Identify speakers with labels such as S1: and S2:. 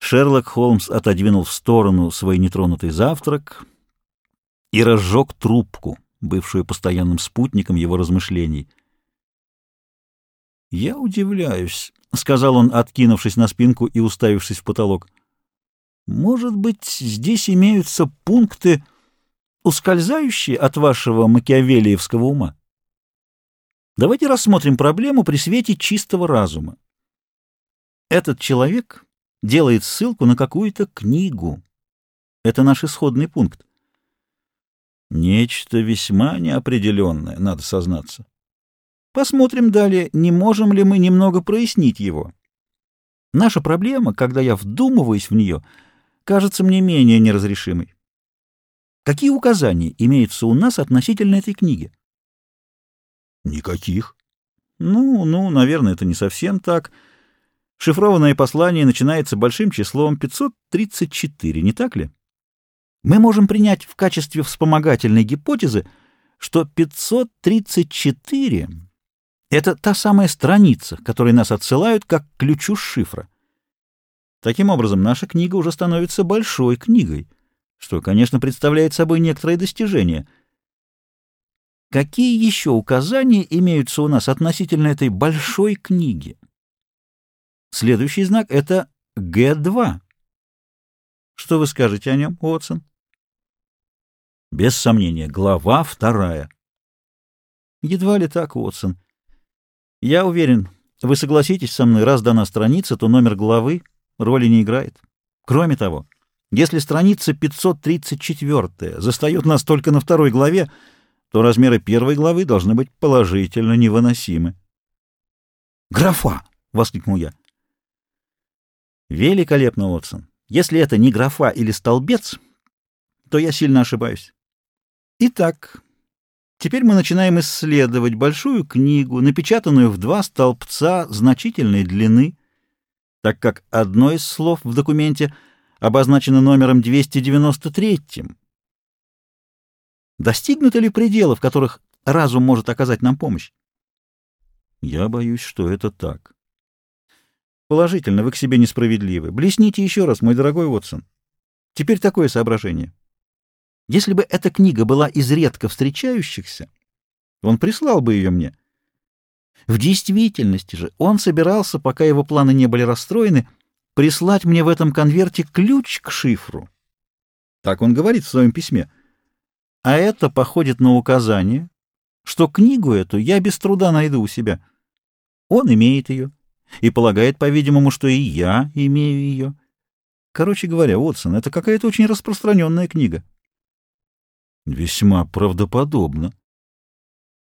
S1: Шерлок Холмс отодвинул в сторону свой нетронутый завтрак и разжег трубку, бывшую постоянным спутником его размышлений. «Я удивляюсь», — сказал он, откинувшись на спинку и уставившись в потолок. «Может быть, здесь имеются пункты, ускользающие от вашего макиавеллиевского ума? Давайте рассмотрим проблему при свете чистого разума. Этот человек делает ссылку на какую-то книгу. Это наш исходный пункт. Нечто весьма неопределенное, надо сознаться. Посмотрим далее, не можем ли мы немного прояснить его. Наша проблема, когда я вдумываюсь в нее, кажется мне менее неразрешимой. Какие указания имеются у нас относительно этой книги? Никаких. Наверное, это не совсем так. Шифрованное послание начинается большим числом 534, не так ли? Мы можем принять в качестве вспомогательной гипотезы, что 534 — это та самая страница, к которой нас отсылают как к ключу шифра. Таким образом, наша книга уже становится большой книгой, что, конечно, представляет собой некоторое достижение. Какие еще указания имеются у нас относительно этой большой книги? Следующий знак — это Г2. Что вы скажете о нем, Уотсон? Без сомнения, глава 2. Едва ли так, Уотсон. Я уверен, вы согласитесь со мной, раз дана страница, то номер главы роли не играет. Кроме того, если страница 534 застает нас только на 2 главе, то размеры 1 главы должны быть положительно невыносимы. «Графа!» — воскликнул я. Великолепно, Уотсон. Если это не графа или столбец, то я сильно ошибаюсь. Итак, теперь мы начинаем исследовать большую книгу, напечатанную в 2 столбца значительной длины, так как одно из слов в документе обозначено номером 293. Достигнуты ли пределы, в которых разум может оказать нам помощь? Я боюсь, что это так. Положительно, вы к себе несправедливы. Блесните еще раз, мой дорогой Уотсон. Теперь такое соображение. Если бы эта книга была из редко встречающихся, он прислал бы ее мне. В действительности же он собирался, пока его планы не были расстроены, прислать мне в этом конверте ключ к шифру. Так он говорит в своем письме. А это походит на указание, что книгу эту я без труда найду у себя. Он имеет ее и полагает, по-видимому, что и я имею ее. Короче говоря, Уотсон, это какая-то очень распространенная книга. Весьма правдоподобно.